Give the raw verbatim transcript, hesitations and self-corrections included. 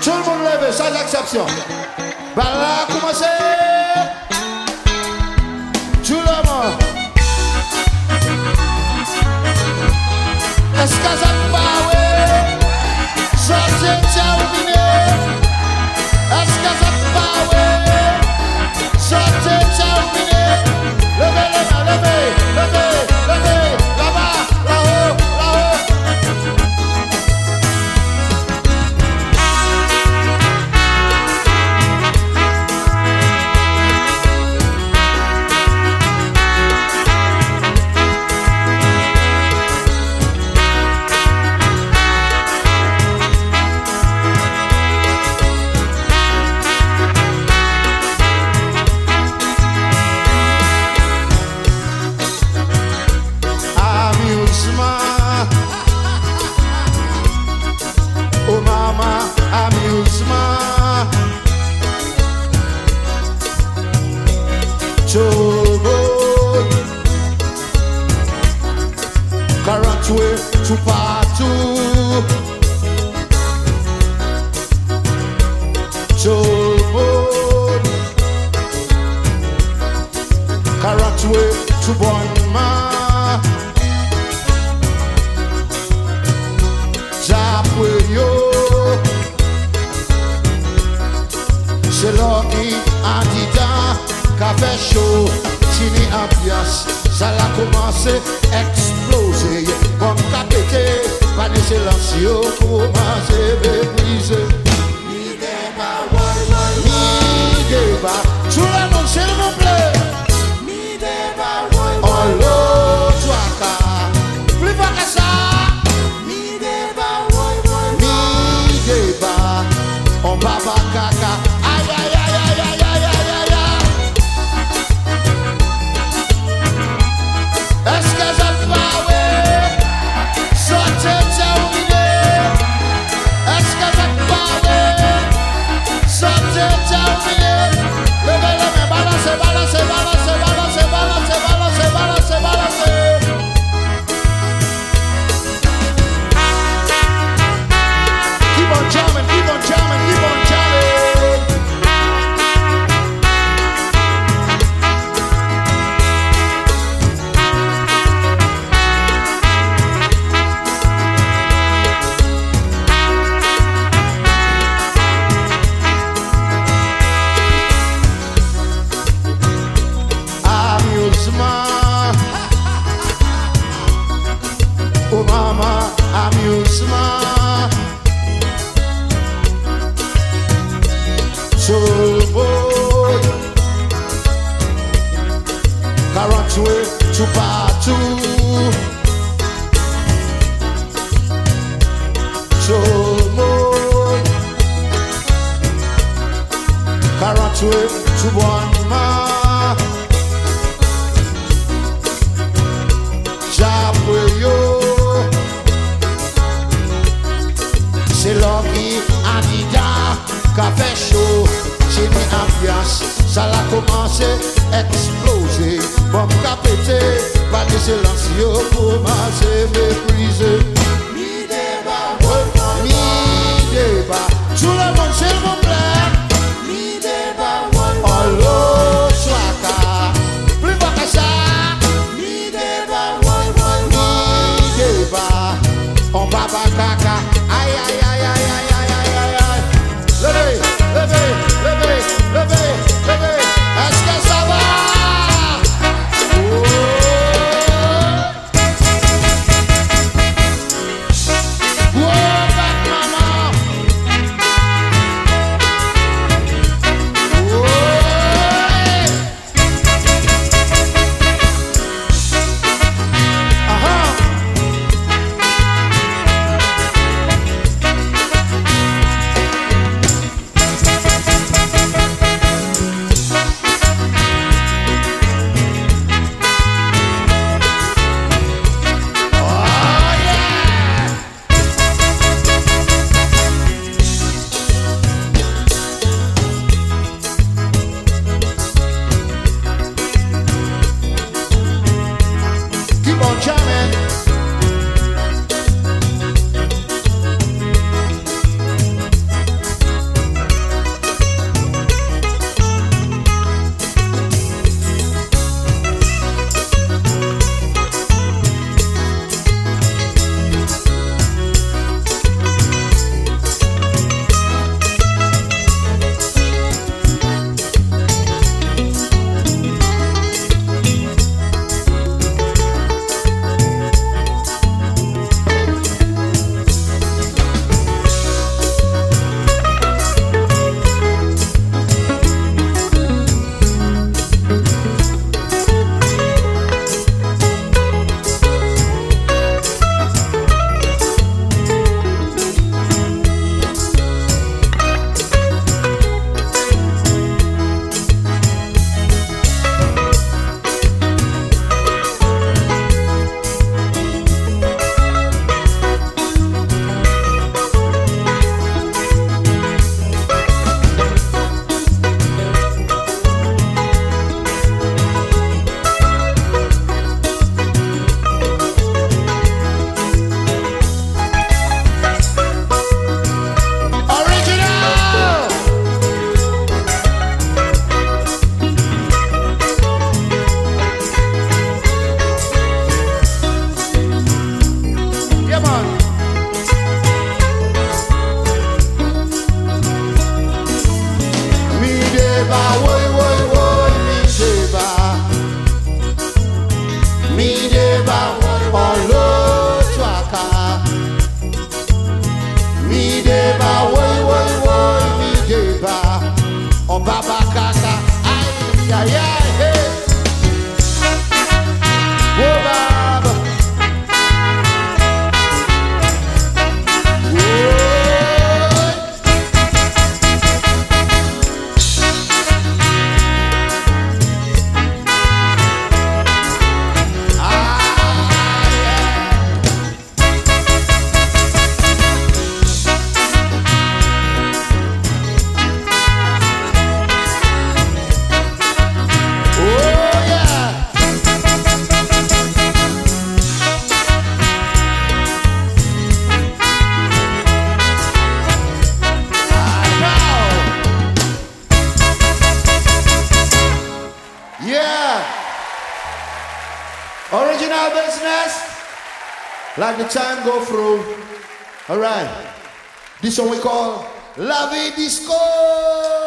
Tout le monde lève, sans exception. Bah là, commencez. Tout le monde. Est-ce que ça va, ouais? Sortez, terminé. Est-ce que ça va, ouais? Sortez, terminé. Levez les mains, levez, levez, levez. Là-bas, là-haut, là-haut. Tout partout, tout le monde, quarante-huit, tout bonnement, j'appuie, c'est l'heure qui a dit qu'a fait chaud, fini en pièce, ça l'a commencé à exploser. Comme qu'a pété, pas de silencieux, commencé à briser. Mi débat, mi débat, tout le monde s'il vous plaît. Mi débat, oh l'eau, toi qu'à, plus fort que ça. Mi débat, mi débat, on va pas caca. Aïe aïe aïe aïe aïe aïe aïe aïe aïe. Est-ce que ça va, ouais? Sortez, terminé. Est-ce que ça va, ouais? Sortez, terminé. Levez les mains, balancez, balancez, balancez, balancez, balancez, balancez, balancez, balancez. Keep on jamming, keep on jamming, keep on jamming. Oh mama, amusement. Tout le monde, quarante-huit, tout partout. Tout le monde, quarante-huit, tout bonnement. J'appuie. C'est l'homme qui a dit qu'a fait chaud, j'ai mis ambiance, ça l'a commencé à exploser. Bon qu'a pété, pas de silencieux, commencé à mépriser. Mi débat, mi débat, tout le monde s'il vous plaît. Mi débat, oh l'eau, soit plus fort que ça. Mi débat, mi débat, on va pas caca. Aïe aïe aïe aïe aïe aïe aïe aïe aïe. Levez, levez, levez, levez, levez. Est-ce que ça va? Oh. Oh, back mama. Oh. Aha. man. Mi deba, woy, woy, woy, mi deba. Mi deba, olo chwaka. Mi deba, woy, woy, woy, mi deba. O baba kaka, ay, ay, ay, hey. Oh, baba. Original business. Like the time go through. Alright. This one we call La Vie Disco.